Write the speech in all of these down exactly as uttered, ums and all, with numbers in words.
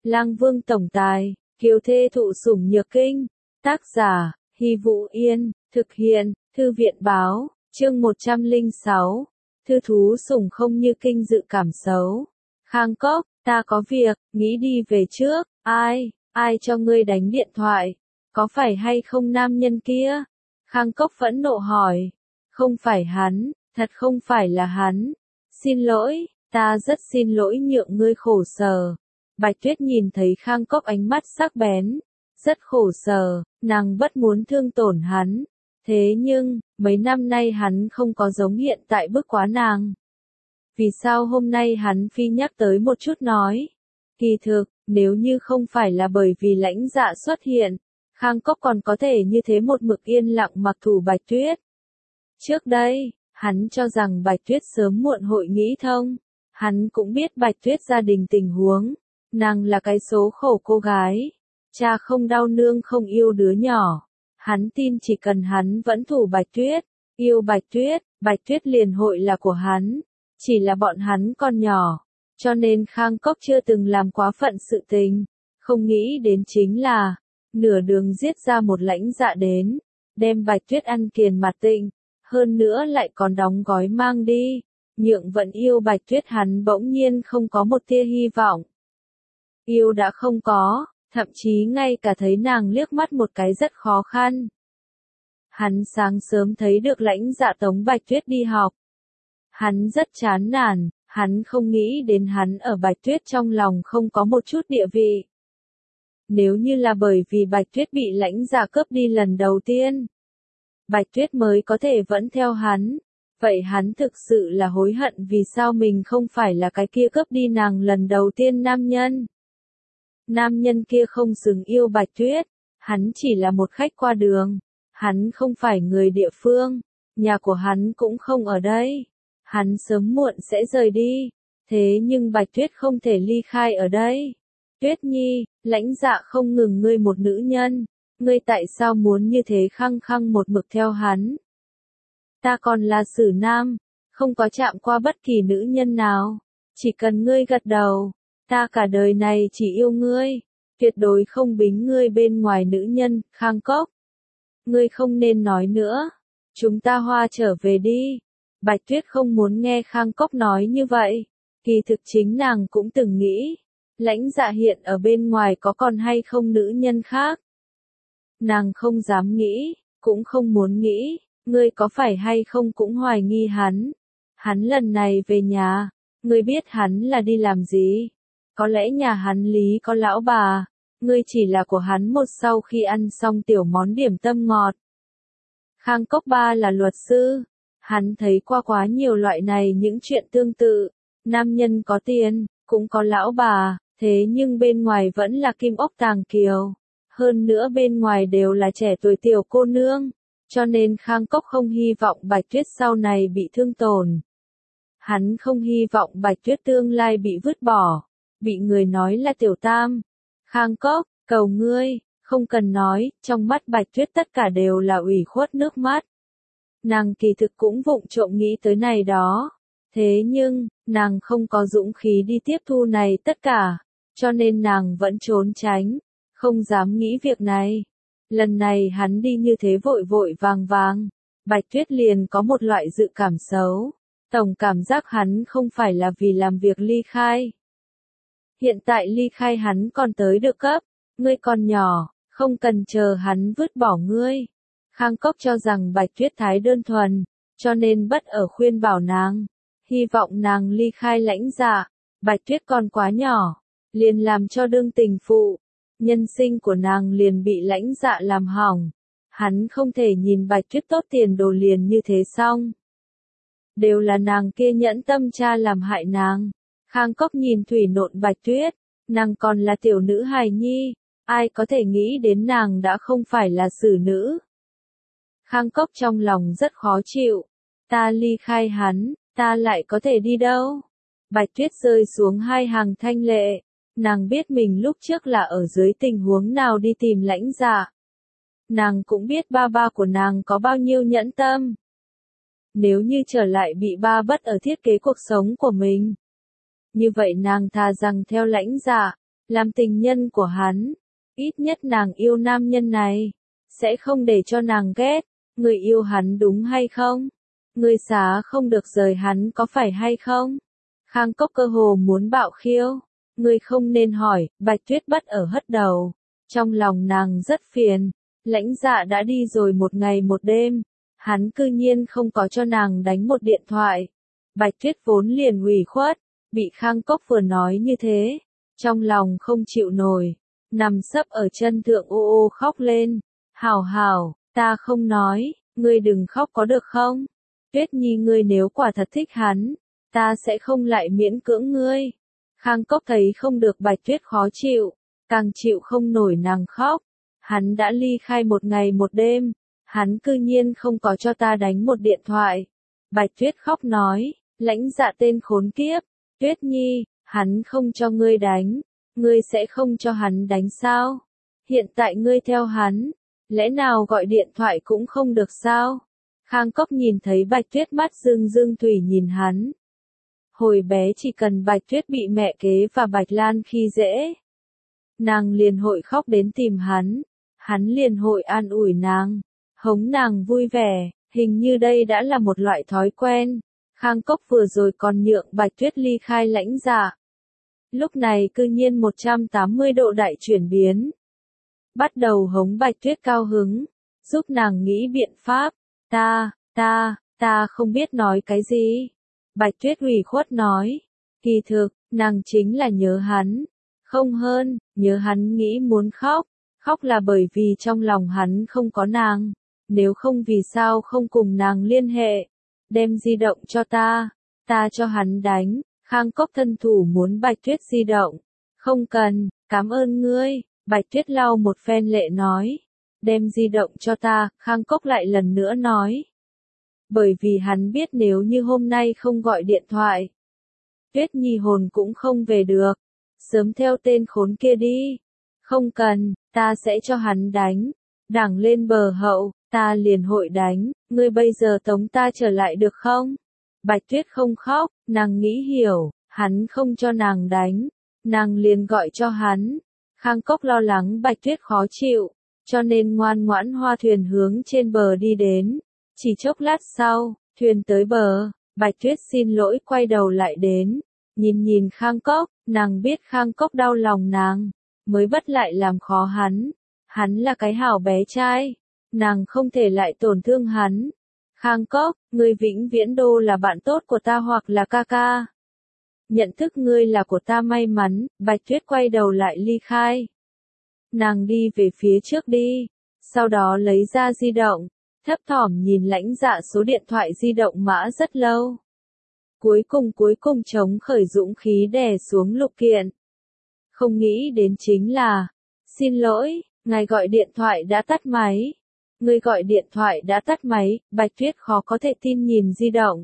Lang Vương tổng tài, kiều thê thụ sủng nhược kinh. Tác giả, Hy Vũ Yên, thực hiện, Thư viện báo, chương một trăm lẻ sáu. Thư thú sủng không như kinh dự cảm xấu. Khang Cốc, ta có việc, nghĩ đi về trước. Ai, ai cho ngươi đánh điện thoại? Có phải hay không nam nhân kia? Khang Cốc phẫn nộ hỏi. Không phải hắn, thật không phải là hắn. Xin lỗi, ta rất xin lỗi nhượng ngươi khổ sở. Bạch Tuyết nhìn thấy Khang Cốc ánh mắt sắc bén, rất khổ sở, nàng bất muốn thương tổn hắn. Thế nhưng, mấy năm nay hắn không có giống hiện tại bức quá nàng. Vì sao hôm nay hắn phi nhắc tới một chút nói? Kỳ thực, nếu như không phải là bởi vì lãnh dạ xuất hiện, Khang Cốc còn có thể như thế một mực yên lặng mặc thủ Bạch Tuyết. Trước đây, hắn cho rằng Bạch Tuyết sớm muộn hội nghĩ thông. Hắn cũng biết Bạch Tuyết gia đình tình huống. Nàng là cái số khổ cô gái. Cha không đau nương không yêu đứa nhỏ. Hắn tin chỉ cần hắn vẫn thủ Bạch Tuyết, yêu Bạch Tuyết, Bạch Tuyết liền hội là của hắn. Chỉ là bọn hắn còn nhỏ, cho nên Khang Cốc chưa từng làm quá phận sự tình. Không nghĩ đến chính là, nửa đường giết ra một lãnh dạ đến, đem Bạch Tuyết ăn kiền mặt tịnh, hơn nữa lại còn đóng gói mang đi. Nhượng vẫn yêu Bạch Tuyết hắn bỗng nhiên không có một tia hy vọng. Yêu đã không có, thậm chí ngay cả thấy nàng liếc mắt một cái rất khó khăn. Hắn sáng sớm thấy được lãnh dạ tống Bạch Tuyết đi học. Hắn rất chán nản, hắn không nghĩ đến hắn ở Bạch Tuyết trong lòng không có một chút địa vị. Nếu như là bởi vì Bạch Tuyết bị lãnh dạ cướp đi lần đầu tiên, Bạch Tuyết mới có thể vẫn theo hắn. Vậy hắn thực sự là hối hận vì sao mình không phải là cái kia cướp đi nàng lần đầu tiên nam nhân. Nam nhân kia không xứng yêu Bạch Tuyết, hắn chỉ là một khách qua đường, hắn không phải người địa phương, nhà của hắn cũng không ở đây, hắn sớm muộn sẽ rời đi, thế nhưng Bạch Tuyết không thể ly khai ở đây. Tuyết Nhi, lãnh dạ không ngừng ngươi một nữ nhân, ngươi tại sao muốn như thế khăng khăng một mực theo hắn? Ta còn là Sử Nam, không có chạm qua bất kỳ nữ nhân nào, chỉ cần ngươi gật đầu, ta cả đời này chỉ yêu ngươi, tuyệt đối không bính ngươi bên ngoài nữ nhân. Khang Cốc, ngươi không nên nói nữa, chúng ta hoa trở về đi. Bạch Tuyết không muốn nghe Khang Cốc nói như vậy, kỳ thực chính nàng cũng từng nghĩ, lãnh dạ hiện ở bên ngoài có còn hay không nữ nhân khác. Nàng không dám nghĩ, cũng không muốn nghĩ. Ngươi có phải hay không cũng hoài nghi hắn. Hắn lần này về nhà, ngươi biết hắn là đi làm gì? Có lẽ nhà hắn lý có lão bà, ngươi chỉ là của hắn một sau khi ăn xong tiểu món điểm tâm ngọt. Khang Cốc ba là luật sư, hắn thấy qua quá nhiều loại này những chuyện tương tự. Nam nhân có tiền, cũng có lão bà, thế nhưng bên ngoài vẫn là kim ốc tàng kiều. Hơn nữa bên ngoài đều là trẻ tuổi tiểu cô nương. Cho nên Khang Cốc không hy vọng Bạch Tuyết sau này bị thương tổn. Hắn không hy vọng Bạch Tuyết tương lai bị vứt bỏ, bị người nói là tiểu tam. Khang Cốc, cầu ngươi, không cần nói, trong mắt Bạch Tuyết tất cả đều là ủy khuất nước mắt. Nàng kỳ thực cũng vụng trộm nghĩ tới này đó. Thế nhưng, nàng không có dũng khí đi tiếp thu này tất cả, cho nên nàng vẫn trốn tránh, không dám nghĩ việc này. Lần này hắn đi như thế vội vội vàng vàng, Bạch Tuyết liền có một loại dự cảm xấu, tổng cảm giác hắn không phải là vì làm việc ly khai. Hiện tại ly khai hắn còn tới được cấp, ngươi còn nhỏ, không cần chờ hắn vứt bỏ ngươi. Khang Cốc cho rằng Bạch Tuyết thái đơn thuần, cho nên bất ở khuyên bảo nàng, hy vọng nàng ly khai lãnh dạ. Bạch Tuyết còn quá nhỏ, liền làm cho đương tình phụ. Nhân sinh của nàng liền bị lãnh dạ làm hỏng. Hắn không thể nhìn Bạch Tuyết tốt tiền đồ liền như thế xong. Đều là nàng kia nhẫn tâm cha làm hại nàng. Khang Cốc nhìn thủy nộn Bạch Tuyết, nàng còn là tiểu nữ hài nhi, ai có thể nghĩ đến nàng đã không phải là xử nữ. Khang Cốc trong lòng rất khó chịu, ta ly khai hắn, ta lại có thể đi đâu? Bạch Tuyết rơi xuống hai hàng thanh lệ. Nàng biết mình lúc trước là ở dưới tình huống nào đi tìm lãnh dạ. Nàng cũng biết ba ba của nàng có bao nhiêu nhẫn tâm. Nếu như trở lại bị ba bất ở thiết kế cuộc sống của mình. Như vậy nàng thà rằng theo lãnh dạ, làm tình nhân của hắn. Ít nhất nàng yêu nam nhân này, sẽ không để cho nàng ghét. Người yêu hắn đúng hay không? Người xá không được rời hắn có phải hay không? Khang Cốc cơ hồ muốn bạo khiêu. Người không nên hỏi, Bạch Tuyết bắt ở hất đầu. Trong lòng nàng rất phiền. Lãnh Dạ đã đi rồi một ngày một đêm. Hắn cư nhiên không có cho nàng đánh một điện thoại. Bạch Tuyết vốn liền ủy khuất. Bị Khang Cốc vừa nói như thế. Trong lòng không chịu nổi. Nằm sấp ở chân thượng ô ô khóc lên. Hảo hảo, ta không nói, ngươi đừng khóc có được không? Tuyết Nhi ngươi nếu quả thật thích hắn, ta sẽ không lại miễn cưỡng ngươi. Khang Cốc thấy không được Bạch Tuyết khó chịu, càng chịu không nổi nàng khóc. Hắn đã ly khai một ngày một đêm, hắn cư nhiên không có cho ta đánh một điện thoại. Bạch Tuyết khóc nói, Lãnh Dạ tên khốn kiếp, Tuyết Nhi, hắn không cho ngươi đánh, ngươi sẽ không cho hắn đánh sao? Hiện tại ngươi theo hắn, lẽ nào gọi điện thoại cũng không được sao? Khang Cốc nhìn thấy Bạch Tuyết mắt rưng rưng thủy nhìn hắn. Hồi bé chỉ cần Bạch Tuyết bị mẹ kế và Bạch Lan khi dễ, nàng liền hội khóc đến tìm hắn, hắn liền hội an ủi nàng, hống nàng vui vẻ, hình như đây đã là một loại thói quen. Khang Cốc vừa rồi còn nhượng Bạch Tuyết ly khai Lãnh Dạ. Lúc này cư nhiên một trăm tám mươi độ đại chuyển biến. Bắt đầu hống Bạch Tuyết cao hứng, giúp nàng nghĩ biện pháp. Ta, ta, ta không biết nói cái gì. Bạch Tuyết ủy khuất nói. Kỳ thực, nàng chính là nhớ hắn. Không hơn, nhớ hắn nghĩ muốn khóc. Khóc là bởi vì trong lòng hắn không có nàng. Nếu không vì sao không cùng nàng liên hệ. Đem di động cho ta. Ta cho hắn đánh. Khang Cốc thân thủ muốn Bạch Tuyết di động. Không cần, cảm ơn ngươi. Bạch Tuyết lau một phen lệ nói. Đem di động cho ta, Khang Cốc lại lần nữa nói. Bởi vì hắn biết nếu như hôm nay không gọi điện thoại, Tuyết Nhi hồn cũng không về được. Sớm theo tên khốn kia đi. Không cần, ta sẽ cho hắn đánh. Đảng lên bờ hậu, ta liền hội đánh. Ngươi bây giờ tống ta trở lại được không? Bạch Tuyết không khóc, nàng nghĩ hiểu, hắn không cho nàng đánh. Nàng liền gọi cho hắn. Khang Cốc lo lắng Bạch Tuyết khó chịu, cho nên ngoan ngoãn hoa thuyền hướng trên bờ đi đến. Chỉ chốc lát sau, thuyền tới bờ, Bạch Tuyết xin lỗi quay đầu lại đến. Nhìn nhìn Khang Cốc, nàng biết Khang Cốc đau lòng nàng, mới bất lại làm khó hắn. Hắn là cái hảo bé trai, nàng không thể lại tổn thương hắn. Khang Cốc, ngươi vĩnh viễn đô là bạn tốt của ta hoặc là ca ca. Nhận thức ngươi là của ta may mắn. Bạch Tuyết quay đầu lại ly khai. Nàng đi về phía trước đi, sau đó lấy ra di động, thấp thỏm nhìn Lãnh Dạ số điện thoại di động mã rất lâu. Cuối cùng cuối cùng chống khởi dũng khí đè xuống Lục Kiện. Không nghĩ đến chính là, xin lỗi, ngài gọi điện thoại đã tắt máy. Người gọi điện thoại đã tắt máy. Bạch Tuyết khó có thể tin nhìn di động.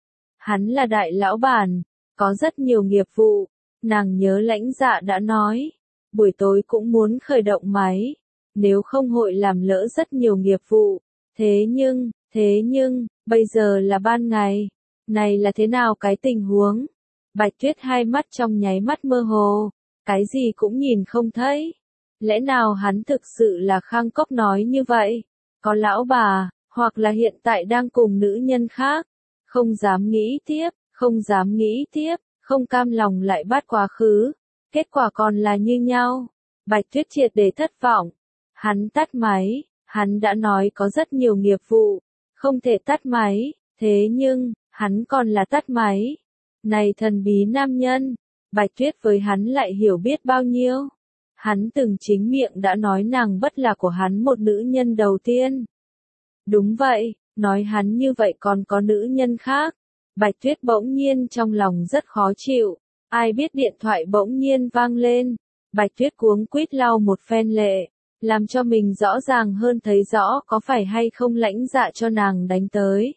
Hắn là đại lão bản, có rất nhiều nghiệp vụ. Nàng nhớ Lãnh Dạ đã nói, buổi tối cũng muốn khởi động máy, nếu không hội làm lỡ rất nhiều nghiệp vụ. Thế nhưng, thế nhưng, bây giờ là ban ngày, này là thế nào cái tình huống? Bạch Tuyết hai mắt trong nháy mắt mơ hồ, cái gì cũng nhìn không thấy. Lẽ nào hắn thực sự là Khang Cốc nói như vậy? Có lão bà, hoặc là hiện tại đang cùng nữ nhân khác? Không dám nghĩ tiếp, không dám nghĩ tiếp, không cam lòng lại bắt quá khứ. Kết quả còn là như nhau. Bạch Tuyết triệt để thất vọng. Hắn tắt máy, hắn đã nói có rất nhiều nghiệp vụ, không thể tắt máy, thế nhưng, hắn còn là tắt máy. Này thần bí nam nhân, Bạch Tuyết với hắn lại hiểu biết bao nhiêu. Hắn từng chính miệng đã nói nàng bất là của hắn một nữ nhân đầu tiên. Đúng vậy, nói hắn như vậy còn có nữ nhân khác. Bạch Tuyết bỗng nhiên trong lòng rất khó chịu. Ai biết điện thoại bỗng nhiên vang lên. Bạch Tuyết cuống quýt lau một phen lệ, làm cho mình rõ ràng hơn thấy rõ có phải hay không Lãnh Dạ cho nàng đánh tới.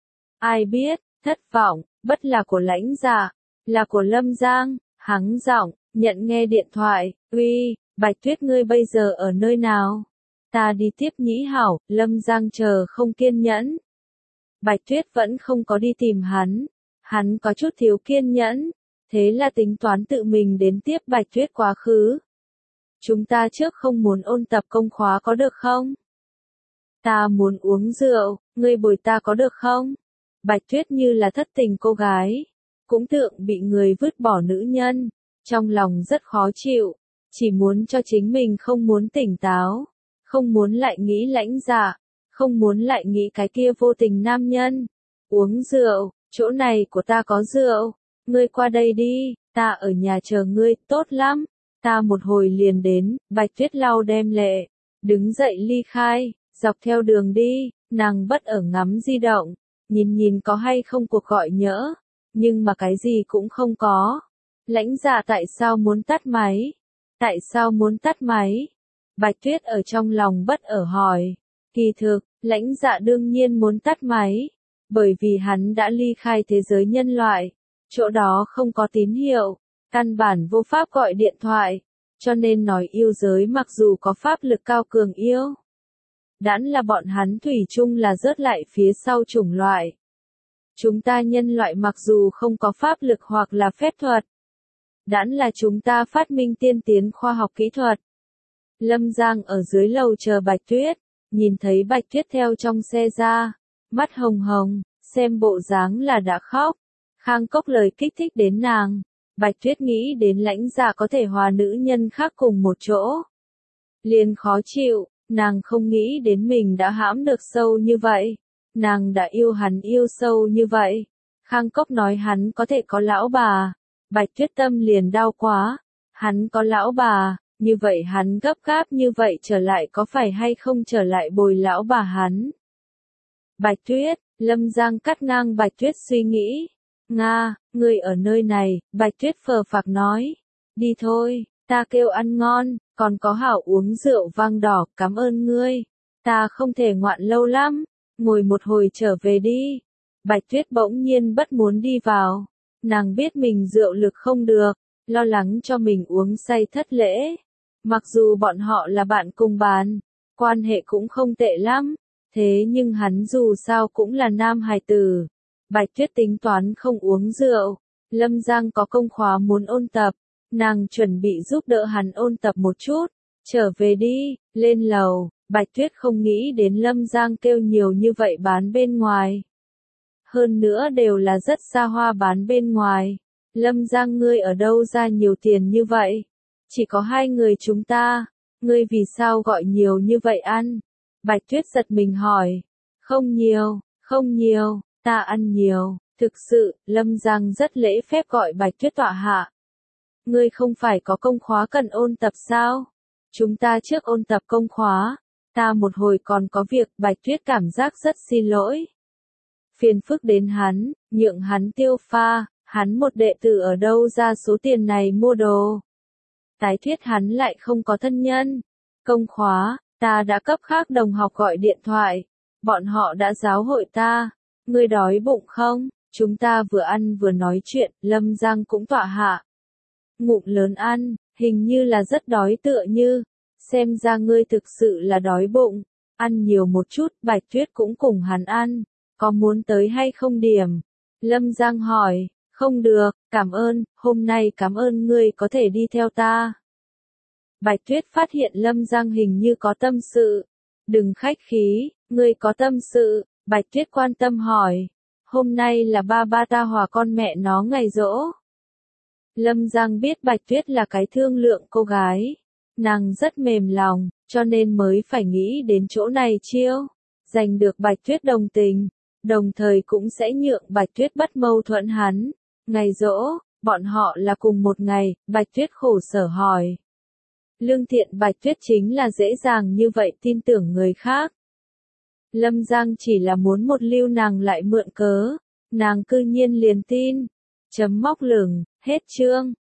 Ai biết, thất vọng, bất là của Lãnh Dạ, là của Lâm Giang. Hắng giọng, nhận nghe điện thoại. Uy, Bạch Tuyết ngươi bây giờ ở nơi nào? Ta đi tiếp Nhĩ Hảo. Lâm Giang chờ không kiên nhẫn. Bạch Tuyết vẫn không có đi tìm hắn. Hắn có chút thiếu kiên nhẫn. thế là tính toán tự mình đến tiếp Bạch Tuyết quá khứ. Chúng ta trước không muốn ôn tập công khóa có được không? Ta muốn uống rượu, ngươi bồi ta có được không? Bạch Tuyết như là thất tình cô gái, cũng tượng bị người vứt bỏ nữ nhân, trong lòng rất khó chịu, chỉ muốn cho chính mình không muốn tỉnh táo, không muốn lại nghĩ Lãnh Dạ, không muốn lại nghĩ cái kia vô tình nam nhân. Uống rượu, chỗ này của ta có rượu, ngươi qua đây đi, ta ở nhà chờ ngươi, tốt lắm, ta một hồi liền đến. Bạch Tuyết lau đem lệ, đứng dậy ly khai, dọc theo đường đi, nàng bất ở ngắm di động, nhìn nhìn có hay không cuộc gọi nhỡ, nhưng mà cái gì cũng không có. Lãnh Dạ tại sao muốn tắt máy? Tại sao muốn tắt máy? Bạch Tuyết ở trong lòng bất ở hỏi. Kỳ thực, Lãnh Dạ đương nhiên muốn tắt máy, bởi vì hắn đã ly khai thế giới nhân loại, chỗ đó không có tín hiệu, căn bản vô pháp gọi điện thoại, cho nên nói yêu giới mặc dù có pháp lực cao cường yêu, đãn là bọn hắn thủy chung là rớt lại phía sau chủng loại. Chúng ta nhân loại mặc dù không có pháp lực hoặc là phép thuật, đãn là chúng ta phát minh tiên tiến khoa học kỹ thuật. Lâm Giang ở dưới lầu chờ Bạch Tuyết, nhìn thấy Bạch Tuyết theo trong xe ra, mắt hồng hồng, xem bộ dáng là đã khóc. Khang Cốc lời kích thích đến nàng, Bạch Tuyết nghĩ đến Lãnh Dạ có thể hòa nữ nhân khác cùng một chỗ, liền khó chịu, nàng không nghĩ đến mình đã hãm được sâu như vậy, nàng đã yêu hắn yêu sâu như vậy. Khang Cốc nói hắn có thể có lão bà, Bạch Tuyết tâm liền đau quá, hắn có lão bà, như vậy hắn gấp gáp như vậy trở lại có phải hay không trở lại bồi lão bà hắn. Bạch Tuyết, Lâm Giang cắt ngang Bạch Tuyết suy nghĩ. Nga, ngươi ở nơi này, Bạch Tuyết phờ phạc nói. Đi thôi, ta kêu ăn ngon, còn có hảo uống rượu vang đỏ, cảm ơn ngươi. Ta không thể ngoạn lâu lắm, ngồi một hồi trở về đi. Bạch Tuyết bỗng nhiên bất muốn đi vào, nàng biết mình rượu lực không được, lo lắng cho mình uống say thất lễ. Mặc dù bọn họ là bạn cùng bàn, quan hệ cũng không tệ lắm, thế nhưng hắn dù sao cũng là nam hài tử. Bạch Tuyết tính toán không uống rượu, Lâm Giang có công khóa muốn ôn tập, nàng chuẩn bị giúp đỡ hắn ôn tập một chút, trở về đi, lên lầu, Bạch Tuyết không nghĩ đến Lâm Giang kêu nhiều như vậy bán bên ngoài. Hơn nữa đều là rất xa hoa bán bên ngoài, Lâm Giang ngươi ở đâu ra nhiều tiền như vậy? Chỉ có hai người chúng ta, ngươi vì sao gọi nhiều như vậy ăn? Bạch Tuyết giật mình hỏi, không nhiều, không nhiều. Ta ăn nhiều, thực sự, Lâm Giang rất lễ phép gọi Bạch Tuyết tọa hạ. Ngươi không phải có công khóa cần ôn tập sao? Chúng ta trước ôn tập công khóa, ta một hồi còn có việc. Bạch Tuyết cảm giác rất xin lỗi. Phiền phức đến hắn, nhượng hắn tiêu pha, hắn một đệ tử ở đâu ra số tiền này mua đồ. Tái thuyết hắn lại không có thân nhân. Công khóa, ta đã cấp khác đồng học gọi điện thoại, bọn họ đã giáo hội ta. Ngươi đói bụng không? Chúng ta vừa ăn vừa nói chuyện, Lâm Giang cũng tọa hạ. Ngụm lớn ăn, hình như là rất đói tựa như. Xem ra ngươi thực sự là đói bụng. Ăn nhiều một chút, Bạch Tuyết cũng cùng hắn ăn. Có muốn tới hay không điểm? Lâm Giang hỏi, không được, cảm ơn, hôm nay cảm ơn ngươi có thể đi theo ta. Bạch Tuyết phát hiện Lâm Giang hình như có tâm sự. Đừng khách khí, ngươi có tâm sự. Bạch Tuyết quan tâm hỏi, hôm nay là ba ba ta hòa con mẹ nó ngày giỗ. Lâm Giang biết Bạch Tuyết là cái thương lượng cô gái, nàng rất mềm lòng, cho nên mới phải nghĩ đến chỗ này chiêu, giành được Bạch Tuyết đồng tình, đồng thời cũng sẽ nhượng Bạch Tuyết bất mâu thuẫn hắn. Ngày giỗ, bọn họ là cùng một ngày, Bạch Tuyết khổ sở hỏi. Lương thiện Bạch Tuyết chính là dễ dàng như vậy tin tưởng người khác. Lâm Giang chỉ là muốn một lưu nàng lại mượn cớ, nàng cư nhiên liền tin. Chấm móc lửng, hết chương.